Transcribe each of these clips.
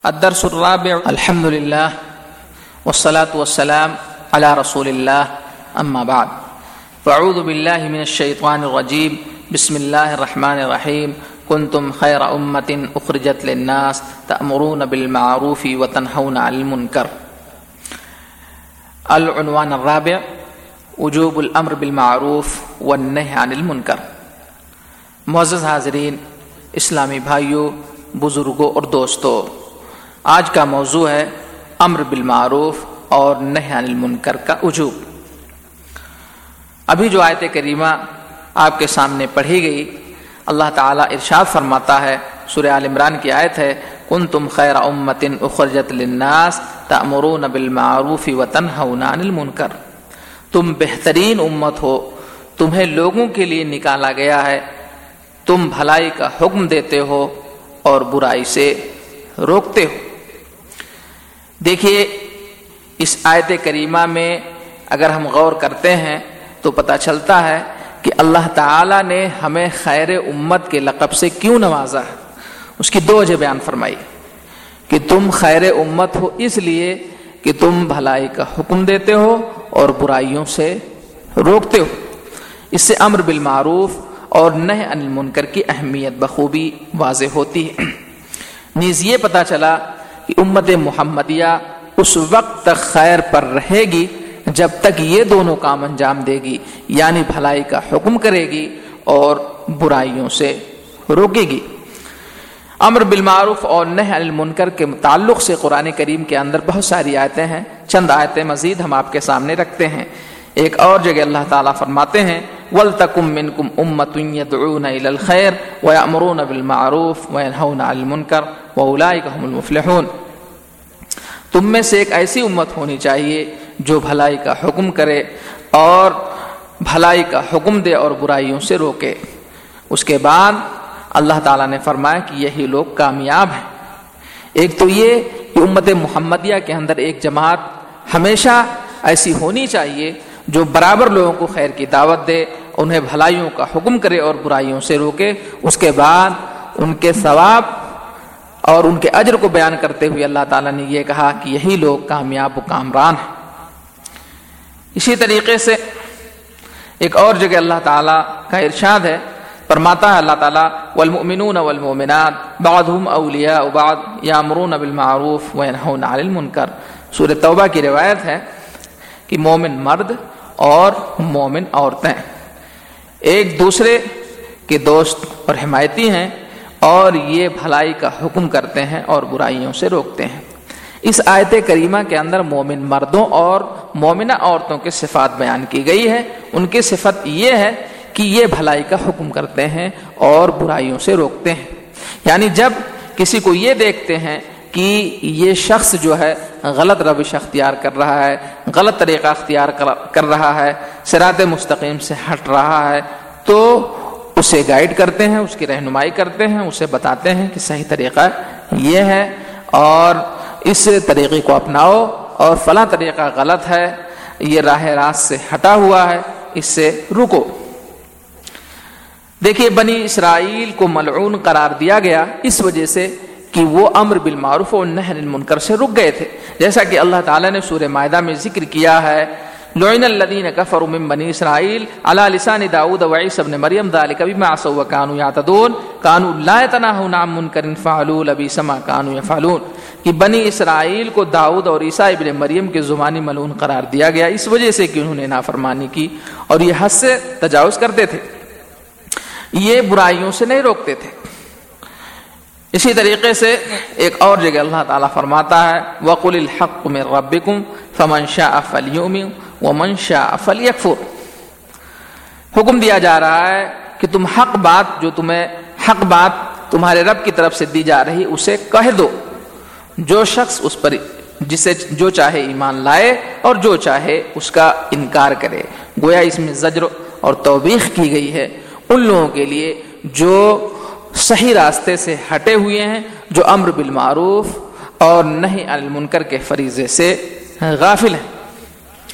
الدرس الرابع الحمد لله والصلاة والسلام على رسول الله أما بعد فأعوذ بالله من الشيطان الرجيم بسم الله الرحمن الرحيم كنتم خير أمة أخرجت للناس تأمرون بالمعروف وتنهون عن المنكر. العنوان الرابع وجوب الأمر بالمعروف والنهي عن المنكر. معزز حاضرین، اسلامی بھائیوں، بزرگوں اور دوستوں، آج کا موضوع ہے امر بالمعروف اور نہی عن المنکر کا وجوب. ابھی جو آیت کریمہ آپ کے سامنے پڑھی گئی، اللہ تعالیٰ ارشاد فرماتا ہے، سورہ آل عمران کی آیت ہے، کنتم خیر امۃ اخرجت للناس تأمرون بالمعروف وتنہون عن المنکر. تم بہترین امت ہو، تمہیں لوگوں کے لیے نکالا گیا ہے، تم بھلائی کا حکم دیتے ہو اور برائی سے روکتے ہو. دیکھیے، اس آیت کریمہ میں اگر ہم غور کرتے ہیں تو پتہ چلتا ہے کہ اللہ تعالیٰ نے ہمیں خیر امت کے لقب سے کیوں نوازا ہے. اس کی دو وجہ بیان فرمائی کہ تم خیر امت ہو اس لیے کہ تم بھلائی کا حکم دیتے ہو اور برائیوں سے روکتے ہو. اس سے امر بالمعروف اور نہی عن المنکر کی اہمیت بخوبی واضح ہوتی ہے. نیز یہ پتہ چلا کہ امت محمدیہ اس وقت تک خیر پر رہے گی جب تک یہ دونوں کام انجام دے گی، یعنی بھلائی کا حکم کرے گی اور برائیوں سے روکے گی. امر بالمعروف اور نہی عن المنکر کے متعلق سے قرآن کریم کے اندر بہت ساری آیتیں ہیں. چند آیتیں مزید ہم آپ کے سامنے رکھتے ہیں. ایک اور جگہ اللہ تعالیٰ فرماتے ہیں، وَلْتَكُمْ مِنْكُمْ أُمَّةٌ يَدْعُونَ إِلَى الْخَيْرِ وَيَأْمُرُونَ بِالْمَعْرُوفِ وَيَنْهَوْنَ عَنِ الْمُنكَرِ وَأُولَٰئِكَ هُمُ الْمُفْلِحُونَ. تم میں سے ایک ایسی امت ہونی چاہیے جو بھلائی کا حکم کرے اور بھلائی کا حکم دے اور برائیوں سے روکے. اس کے بعد اللہ تعالیٰ نے فرمایا کہ یہی لوگ کامیاب ہیں. ایک تو یہ کہ امت محمدیہ کے اندر ایک جماعت ہمیشہ ایسی ہونی چاہیے جو برابر لوگوں کو خیر کی دعوت دے، انہیں بھلائیوں کا حکم کرے اور برائیوں سے روکے. اس کے بعد ان کے ثواب اور ان کے اجر کو بیان کرتے ہوئے اللہ تعالیٰ نے یہ کہا کہ یہی لوگ کامیاب و کامران ہیں. اسی طریقے سے ایک اور جگہ اللہ تعالیٰ کا ارشاد ہے، فرماتا ہے اللہ تعالیٰ، والمؤمنون والمؤمنات بعضهم اولیاء بعض یامرون بالمعروف وینہون عن المنکر. سورہ توبہ کی روایت ہے کہ مومن مرد اور مومن عورتیں ایک دوسرے کے دوست اور حمایتی ہیں اور یہ بھلائی کا حکم کرتے ہیں اور برائیوں سے روکتے ہیں. اس آیت کریمہ کے اندر مومن مردوں اور مومنہ عورتوں کے صفات بیان کی گئی ہے. ان کی صفت یہ ہے کہ یہ بھلائی کا حکم کرتے ہیں اور برائیوں سے روکتے ہیں. یعنی جب کسی کو یہ دیکھتے ہیں کہ یہ شخص جو ہے غلط روش اختیار کر رہا ہے، غلط طریقہ اختیار کر رہا ہے، صراط مستقیم سے ہٹ رہا ہے، تو اسے گائیڈ کرتے ہیں، اس کی رہنمائی کرتے ہیں، اسے بتاتے ہیں کہ صحیح طریقہ یہ ہے اور اس طریقے کو اپناؤ، اور فلاں طریقہ غلط ہے، یہ راہ راست سے ہٹا ہوا ہے، اس سے رکو. دیکھیے، بنی اسرائیل کو ملعون قرار دیا گیا اس وجہ سے کہ وہ امر بالمعروف اور نہی عن المنکر سے رک گئے تھے. جیسا کہ اللہ تعالیٰ نے سورہ مائدہ میں ذکر کیا ہے، لعن الذین کفروا من بنی اسرائیل علی لسان داؤد وعیسی ابن مریم ذلک بما عصوا وکانوا یعتدون کانوا لا یتناہون عن منکر فعلوا لبئس ما کانوا یفعلون. کہ بنی اسرائیل کو داؤد اور عیسی ابن مریم کے زمانی ملعون قرار دیا گیا اس وجہ سے کہ انہوں نے نافرمانی کی اور یہ حد سے تجاوز کرتے تھے، یہ برائیوں سے نہیں روکتے تھے. اسی طریقے سے ایک اور جگہ اللہ تعالیٰ فرماتا ہے، وَقُلِ الْحَقُّ مِن رَبِّكُمْ فَمَنْ شَاءَ فَلْيُؤْمِنْ وَمَنْ شَاءَ فَلْيَكْفُرْ. حکم دیا جا رہا ہے کہ تم حق بات تمہارے رب کی طرف سے دی جا رہی اسے کہہ دو. جو شخص اس پر جسے جو چاہے ایمان لائے اور جو چاہے اس کا انکار کرے. گویا اس میں زجر اور توبیخ کی گئی ہے ان لوگوں کے لیے جو صحیح راستے سے ہٹے ہوئے ہیں، جو امر بالمعروف اور نہی عن المنکر کے فریضے سے غافل ہیں.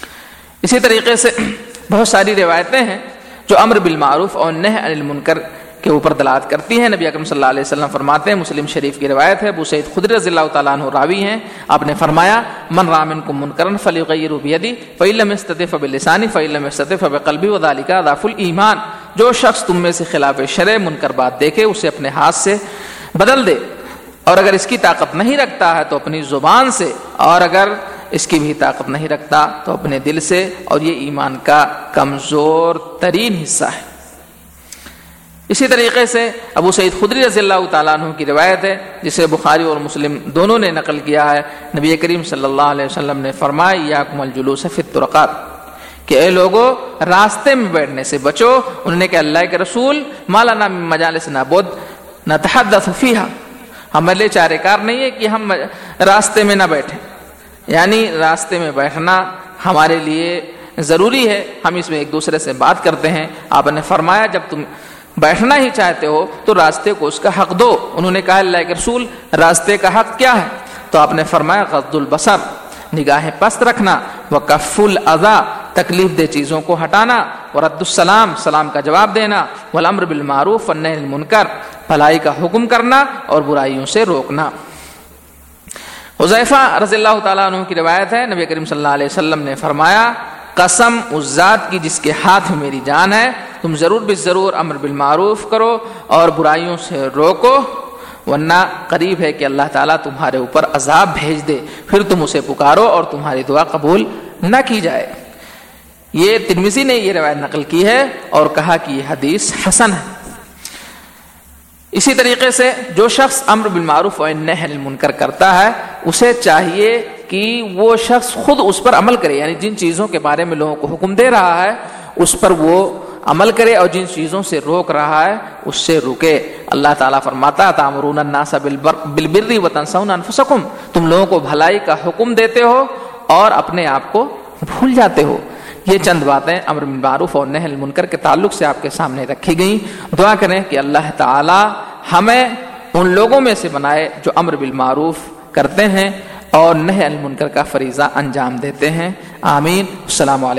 اسی طریقے سے بہت ساری روایتیں ہیں جو امر بالمعروف اور نہی عن المنکر کے اوپر دلالت کرتی ہیں۔ نبی اکرم صلی اللہ علیہ وسلم فرماتے ہیں، مسلم شریف کی روایت ہے، ابو سعید خدری رضی اللہ تعالیٰ عنہ راوی ہیں، آپ نے فرمایا من رأى منکم منکرا فلیغیرہ بیدہ فإن لم یستطع فبلسانہ فإن لم یستطع فبقلبہ وذلک اضعف الایمان۔ جو شخص تم میں سے خلاف شرع منکر بات دیکھے اسے اپنے ہاتھ سے بدل دے، اور اگر اس کی طاقت نہیں رکھتا ہے تو اپنی زبان سے، اور اگر اس کی بھی طاقت نہیں رکھتا تو اپنے دل سے، اور یہ ایمان کا کمزور ترین حصہ ہے۔ اسی طریقے سے ابو سعید خدری رضی اللہ تعالیٰ عنہ کی روایت ہے جسے بخاری اور مسلم دونوں نے نقل کیا ہے، نبی کریم صلی اللہ علیہ وسلم نے فرمایا ایاکم الجلوس فی الطرقات، کہ اے لوگو راستے میں بیٹھنے سے بچو۔ انہوں نے کہا اللہ کے رسول ما لنا من مجالسنا بد نتحدث فیہا، ہمارے لیے چارہ کار نہیں ہے کہ ہم راستے میں نہ بیٹھیں، یعنی راستے میں بیٹھنا ہمارے لیے ضروری ہے، ہم اس میں ایک دوسرے سے بات کرتے ہیں۔ آپ نے فرمایا جب تم بیٹھنا ہی چاہتے ہو تو راستے کو اس کا حق دو۔ انہوں نے کہا اللہ کے رسول راستے کا حق کیا ہے؟ تو آپ نے فرمایا غض البصر، نگاہیں پست رکھنا، وکف الاذی، تکلیف دہ چیزوں کو ہٹانا، ورد السلام، سلام کا جواب دینا، والامر بالمعروف والنہی عن المنکر، بھلائی کا حکم کرنا اور برائیوں سے روکنا۔ حذیفہ رضی اللہ تعالیٰ عنہ کی روایت ہے، نبی کریم صلی اللہ علیہ وسلم نے فرمایا قسم اس ذات کی جس کے ہاتھ میں میری جان ہے، تم ضرور بالضرور امر بالمعروف کرو اور برائیوں سے روکو، ورنہ قریب ہے کہ اللہ تعالیٰ تمہارے اوپر عذاب بھیج دے، پھر تم اسے پکارو اور تمہاری دعا قبول نہ کی جائے۔ یہ ترمذی نے یہ روایت نقل کی ہے اور کہا کہ یہ حدیث حسن ہے۔ اسی طریقے سے جو شخص امر بالمعروف و نہی عن المنکر کرتا ہے اسے چاہیے کہ وہ شخص خود اس پر عمل کرے، یعنی جن چیزوں کے بارے میں لوگوں کو حکم دے رہا ہے اس پر وہ عمل کرے، اور جن چیزوں سے روک رہا ہے اس سے رکے۔ اللہ تعالیٰ فرماتا تأمرون الناس بالبر وتنسون انفسکم، تم لوگوں کو بھلائی کا حکم دیتے ہو اور اپنے آپ کو بھول جاتے ہو۔ یہ چند باتیں امر بالمعروف اور نہی عن المنکر کے تعلق سے آپ کے سامنے رکھی گئیں۔ دعا کریں کہ اللہ تعالی ہمیں ان لوگوں میں سے بنائے جو امر بالمعروف کرتے ہیں اور نہی عن المنکر کا فریضہ انجام دیتے ہیں۔ آمین۔ السلام علیکم۔